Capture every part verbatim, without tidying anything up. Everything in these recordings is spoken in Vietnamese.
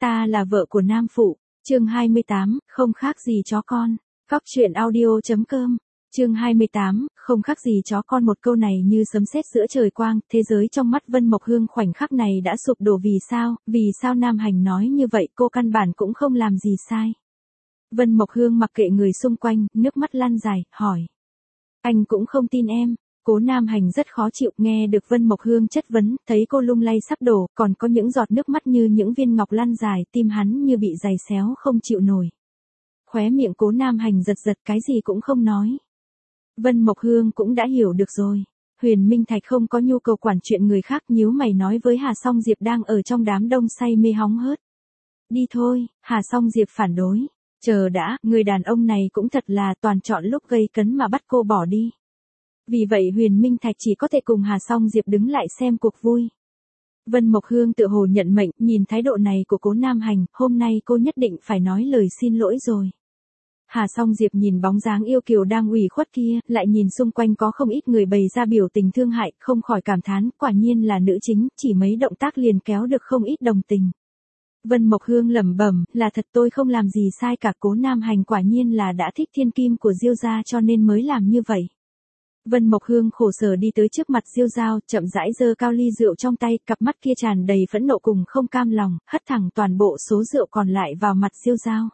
Ta là vợ của Nam Phụ, chương hai mươi tám, không khác gì chó con. Cóc truyện audio.com, chương hai mươi tám, không khác gì chó con. Một câu này như sấm sét giữa trời quang, thế giới trong mắt Vân Mộc Hương khoảnh khắc này đã sụp đổ. Vì sao, vì sao Nam Hành nói như vậy, cô căn bản cũng không làm gì sai. Vân Mộc Hương mặc kệ người xung quanh, nước mắt lan dài, hỏi. Anh cũng không tin em. Cố Nam Hành rất khó chịu, nghe được Vân Mộc Hương chất vấn, thấy cô lung lay sắp đổ, còn có những giọt nước mắt như những viên ngọc lan dài, tim hắn như bị giày xéo không chịu nổi. Khóe miệng Cố Nam Hành giật giật, cái gì cũng không nói. Vân Mộc Hương cũng đã hiểu được rồi. Huyền Minh Thạch không có nhu cầu quản chuyện người khác, nhíu mày nói với Hà Song Diệp đang ở trong đám đông say mê hóng hớt. Đi thôi. Hà Song Diệp phản đối. Chờ đã, người đàn ông này cũng thật là toàn chọn lúc gây cấn mà bắt cô bỏ đi. Vì vậy Huyền Minh Thạch chỉ có thể cùng Hà Song Diệp đứng lại xem cuộc vui. Vân Mộc Hương tự hồ nhận mệnh, nhìn thái độ này của Cố Nam Hành, hôm nay cô nhất định phải nói lời xin lỗi rồi. Hà Song Diệp nhìn bóng dáng yêu kiều đang ủy khuất kia, lại nhìn xung quanh có không ít người bày ra biểu tình thương hại, không khỏi cảm thán, quả nhiên là nữ chính, chỉ mấy động tác liền kéo được không ít đồng tình. Vân Mộc Hương lẩm bẩm, là thật tôi không làm gì sai cả, Cố Nam Hành quả nhiên là đã thích thiên kim của Diêu gia cho nên mới làm như vậy. Vân Mộc Hương khổ sở đi tới trước mặt Diêu Giao, chậm rãi giơ cao ly rượu trong tay, cặp mắt kia tràn đầy phẫn nộ cùng không cam lòng, hất thẳng toàn bộ số rượu còn lại vào mặt Diêu Giao.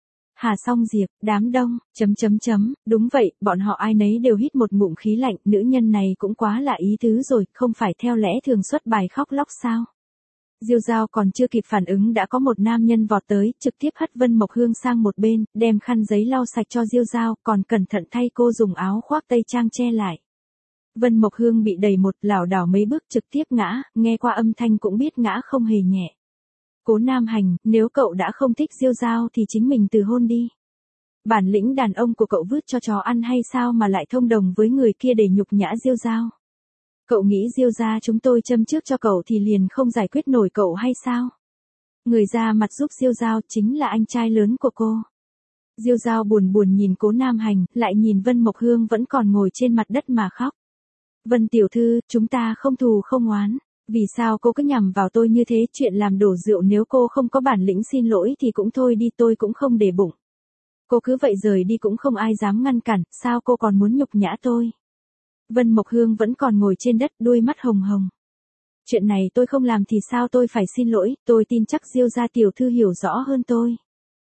Hà Song Diệp, đám đông, chấm chấm chấm, đúng vậy, bọn họ ai nấy đều hít một ngụm khí lạnh, nữ nhân này cũng quá là ý tứ rồi, không phải theo lẽ thường xuất bài khóc lóc sao? Diêu Giao còn chưa kịp phản ứng đã có một nam nhân vọt tới, trực tiếp hất Vân Mộc Hương sang một bên, đem khăn giấy lau sạch cho Diêu Giao, còn cẩn thận thay cô dùng áo khoác tây trang che lại. Vân Mộc Hương bị đẩy một lảo đảo mấy bước trực tiếp ngã, nghe qua âm thanh cũng biết ngã không hề nhẹ. Cố Nam Hành, nếu cậu đã không thích Diêu Giao thì chính mình từ hôn đi. Bản lĩnh đàn ông của cậu vứt cho chó ăn hay sao mà lại thông đồng với người kia để nhục nhã Diêu Giao? Cậu nghĩ Diêu gia chúng tôi châm trước cho cậu thì liền không giải quyết nổi cậu hay sao? Người ra mặt giúp Diêu Giao chính là anh trai lớn của cô. Diêu Giao buồn buồn nhìn Cố Nam Hành, lại nhìn Vân Mộc Hương vẫn còn ngồi trên mặt đất mà khóc. Vân tiểu thư, chúng ta không thù không oán. Vì sao cô cứ nhằm vào tôi như thế? Chuyện làm đổ rượu nếu cô không có bản lĩnh xin lỗi thì cũng thôi đi, tôi cũng không để bụng. Cô cứ vậy rời đi cũng không ai dám ngăn cản, sao cô còn muốn nhục nhã tôi? Vân Mộc Hương vẫn còn ngồi trên đất, đuôi mắt hồng hồng. Chuyện này tôi không làm thì sao tôi phải xin lỗi, tôi tin chắc Diêu gia tiểu thư hiểu rõ hơn tôi.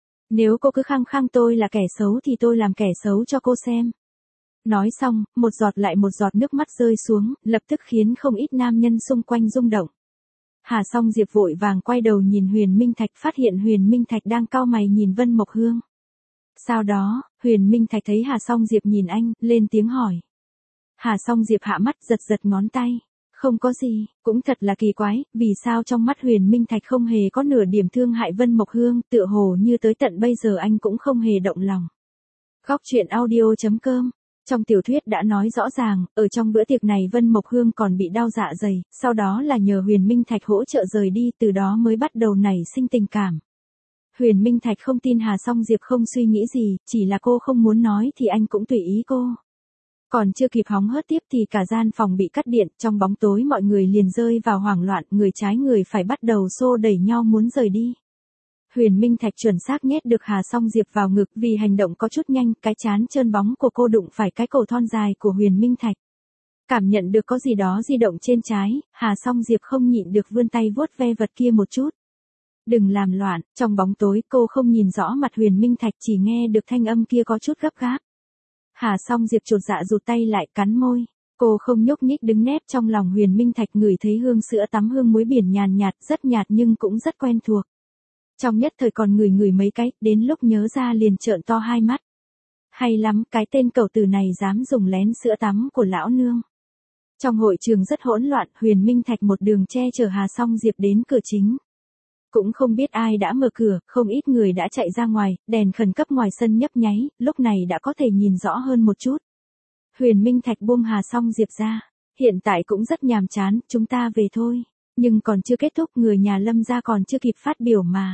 Nếu cô cứ khăng khăng tôi là kẻ xấu thì tôi làm kẻ xấu cho cô xem. Nói xong, một giọt lại một giọt nước mắt rơi xuống, lập tức khiến không ít nam nhân xung quanh rung động. Hà Song Diệp vội vàng quay đầu nhìn Huyền Minh Thạch, phát hiện Huyền Minh Thạch đang cau mày nhìn Vân Mộc Hương. Sau đó, Huyền Minh Thạch thấy Hà Song Diệp nhìn anh, lên tiếng hỏi. Hà Song Diệp hạ mắt giật giật ngón tay. Không có gì, cũng thật là kỳ quái, vì sao trong mắt Huyền Minh Thạch không hề có nửa điểm thương hại Vân Mộc Hương, tựa hồ như tới tận bây giờ anh cũng không hề động lòng. Cóc truyện audio.com. Trong tiểu thuyết đã nói rõ ràng, ở trong bữa tiệc này Vân Mộc Hương còn bị đau dạ dày, sau đó là nhờ Huyền Minh Thạch hỗ trợ rời đi, từ đó mới bắt đầu nảy sinh tình cảm. Huyền Minh Thạch không tin Hà Song Diệp không suy nghĩ gì, chỉ là cô không muốn nói thì anh cũng tùy ý cô. Còn chưa kịp hóng hớt tiếp thì cả gian phòng bị cắt điện, trong bóng tối mọi người liền rơi vào hoảng loạn, người trái người phải bắt đầu xô đẩy nhau muốn rời đi. Huyền Minh Thạch chuẩn xác nhét được Hà Song Diệp vào ngực, vì hành động có chút nhanh, cái trán trơn bóng của cô đụng phải cái cổ thon dài của Huyền Minh Thạch. Cảm nhận được có gì đó di động trên trái, Hà Song Diệp không nhịn được vươn tay vuốt ve vật kia một chút. Đừng làm loạn, trong bóng tối cô không nhìn rõ mặt Huyền Minh Thạch, chỉ nghe được thanh âm kia có chút gấp gáp. Hà Song Diệp chột dạ rụt tay lại, cắn môi. Cô không nhúc nhích đứng nép trong lòng Huyền Minh Thạch, ngửi thấy hương sữa tắm hương muối biển nhàn nhạt, rất nhạt nhưng cũng rất quen thuộc. Trong nhất thời còn ngửi ngửi mấy cái, đến lúc nhớ ra liền trợn to hai mắt. Hay lắm, cái tên cẩu tử này dám dùng lén sữa tắm của lão nương. Trong hội trường rất hỗn loạn, Huyền Minh Thạch một đường che chở Hà Song Diệp đến cửa chính. Cũng không biết ai đã mở cửa, không ít người đã chạy ra ngoài, đèn khẩn cấp ngoài sân nhấp nháy, lúc này đã có thể nhìn rõ hơn một chút. Huyền Minh Thạch buông Hà Song Diệp ra. Hiện tại cũng rất nhàm chán, chúng ta về thôi. Nhưng còn chưa kết thúc, người nhà Lâm gia còn chưa kịp phát biểu mà.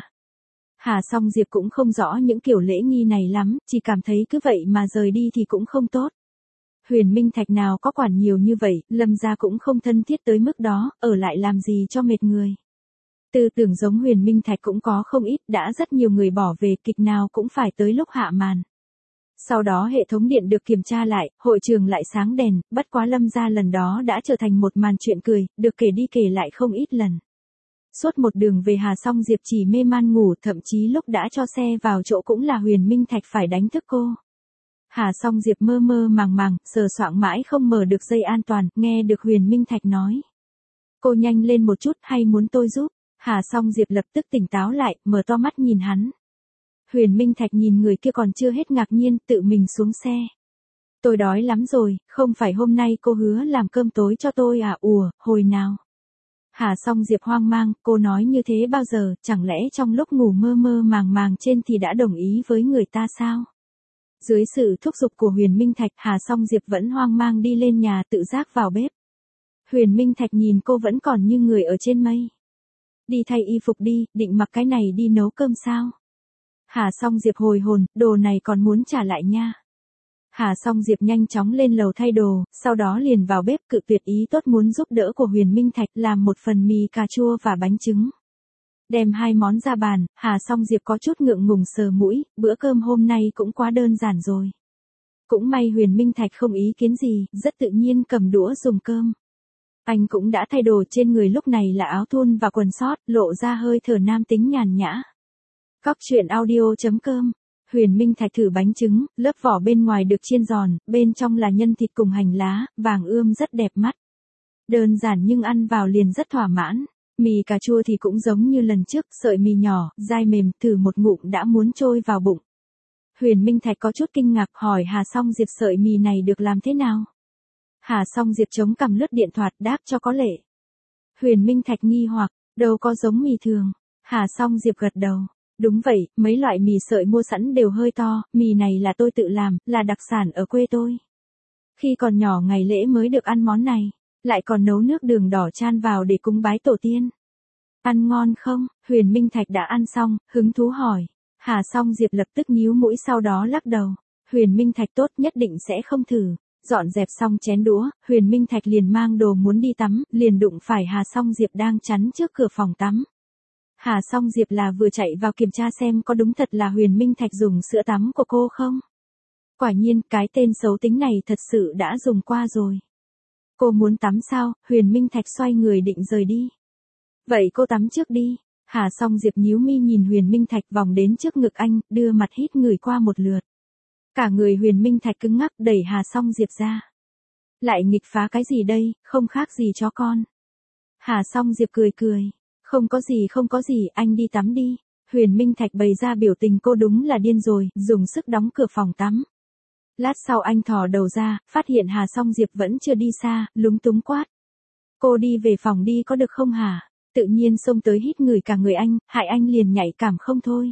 Hà Song Diệp cũng không rõ những kiểu lễ nghi này lắm, chỉ cảm thấy cứ vậy mà rời đi thì cũng không tốt. Huyền Minh Thạch nào có quản nhiều như vậy, Lâm gia cũng không thân thiết tới mức đó, ở lại làm gì cho mệt người. Tư tưởng giống Huyền Minh Thạch cũng có không ít, đã rất nhiều người bỏ về, kịch nào cũng phải tới lúc hạ màn. Sau đó hệ thống điện được kiểm tra lại, hội trường lại sáng đèn, bất quá Lâm gia lần đó đã trở thành một màn chuyện cười, được kể đi kể lại không ít lần. Suốt một đường về Hà Song Diệp chỉ mê man ngủ, thậm chí lúc đã cho xe vào chỗ cũng là Huyền Minh Thạch phải đánh thức cô. Hà Song Diệp mơ mơ màng màng, sờ soạng mãi không mở được dây an toàn, nghe được Huyền Minh Thạch nói. Cô nhanh lên một chút, hay muốn tôi giúp? Hà Song Diệp lập tức tỉnh táo lại, mở to mắt nhìn hắn. Huyền Minh Thạch nhìn người kia còn chưa hết ngạc nhiên, tự mình xuống xe. Tôi đói lắm rồi, không phải hôm nay cô hứa làm cơm tối cho tôi à? Ủa, hồi nào? Hà Song Diệp hoang mang, cô nói như thế bao giờ, chẳng lẽ trong lúc ngủ mơ mơ màng màng trên thì đã đồng ý với người ta sao? Dưới sự thúc giục của Huyền Minh Thạch, Hà Song Diệp vẫn hoang mang đi lên nhà tự giác vào bếp. Huyền Minh Thạch nhìn cô vẫn còn như người ở trên mây. Đi thay y phục đi, định mặc cái này đi nấu cơm sao? Hà Song Diệp hồi hồn, đồ này còn muốn trả lại nha. Hà Song Diệp nhanh chóng lên lầu thay đồ, sau đó liền vào bếp cự tuyệt ý tốt muốn giúp đỡ của Huyền Minh Thạch làm một phần mì cà chua và bánh trứng. Đem hai món ra bàn, Hà Song Diệp có chút ngượng ngùng sờ mũi, bữa cơm hôm nay cũng quá đơn giản rồi. Cũng may Huyền Minh Thạch không ý kiến gì, rất tự nhiên cầm đũa dùng cơm. Anh cũng đã thay đồ, trên người lúc này là áo thun và quần sót, lộ ra hơi thở nam tính nhàn nhã. Cóc truyện audio chấm com. Huyền Minh Thạch thử bánh trứng, lớp vỏ bên ngoài được chiên giòn, bên trong là nhân thịt cùng hành lá, vàng ươm rất đẹp mắt. Đơn giản nhưng ăn vào liền rất thỏa mãn. Mì cà chua thì cũng giống như lần trước, sợi mì nhỏ, dai mềm, thử một ngụm đã muốn trôi vào bụng. Huyền Minh Thạch có chút kinh ngạc hỏi Hà Song Diệp sợi mì này được làm thế nào? Hà Song Diệp chống cằm lướt điện thoại đáp cho có lệ. Huyền Minh Thạch nghi hoặc, đâu có giống mì thường. Hà Song Diệp gật đầu. Đúng vậy, mấy loại mì sợi mua sẵn đều hơi to, mì này là tôi tự làm, là đặc sản ở quê tôi. Khi còn nhỏ ngày lễ mới được ăn món này, lại còn nấu nước đường đỏ chan vào để cúng bái tổ tiên. Ăn ngon không? Huyền Minh Thạch đã ăn xong, hứng thú hỏi. Hà Song Diệp lập tức nhíu mũi sau đó lắc đầu. Huyền Minh Thạch tốt nhất định sẽ không thử. Dọn dẹp xong chén đũa, Huyền Minh Thạch liền mang đồ muốn đi tắm, liền đụng phải Hà Song Diệp đang chắn trước cửa phòng tắm. Hà Song Diệp là vừa chạy vào kiểm tra xem có đúng thật là Huyền Minh Thạch dùng sữa tắm của cô không? Quả nhiên, cái tên xấu tính này thật sự đã dùng qua rồi. Cô muốn tắm sao? Huyền Minh Thạch xoay người định rời đi. Vậy cô tắm trước đi. Hà Song Diệp nhíu mi nhìn Huyền Minh Thạch vòng đến trước ngực anh, đưa mặt hít người qua một lượt. Cả người Huyền Minh Thạch cứng ngắc đẩy Hà Song Diệp ra. Lại nghịch phá cái gì đây, không khác gì chó con. Hà Song Diệp cười cười. Không có gì không có gì, anh đi tắm đi. Huyền Minh Thạch bày ra biểu tình cô đúng là điên rồi, dùng sức đóng cửa phòng tắm. Lát sau anh thò đầu ra, phát hiện Hà Song Diệp vẫn chưa đi xa, lúng túng quát. Cô đi về phòng đi có được không hả? Tự nhiên xông tới hít người cả người anh, hại anh liền nhảy cảm không thôi.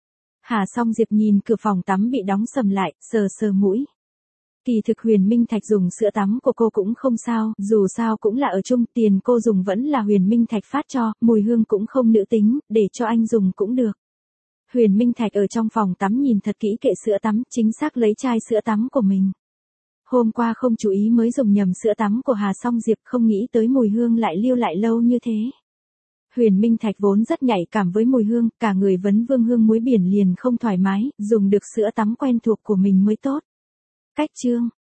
Hà Song Diệp nhìn cửa phòng tắm bị đóng sầm lại, sờ sờ mũi. Kỳ thực Huyền Minh Thạch dùng sữa tắm của cô cũng không sao, dù sao cũng là ở chung, tiền cô dùng vẫn là Huyền Minh Thạch phát cho, mùi hương cũng không nữ tính, để cho anh dùng cũng được. Huyền Minh Thạch ở trong phòng tắm nhìn thật kỹ kệ sữa tắm, chính xác lấy chai sữa tắm của mình. Hôm qua không chú ý mới dùng nhầm sữa tắm của Hà Song Diệp, không nghĩ tới mùi hương lại lưu lại lâu như thế. Huyền Minh Thạch vốn rất nhạy cảm với mùi hương, cả người vấn vương hương muối biển liền không thoải mái, dùng được sữa tắm quen thuộc của mình mới tốt. Cách chương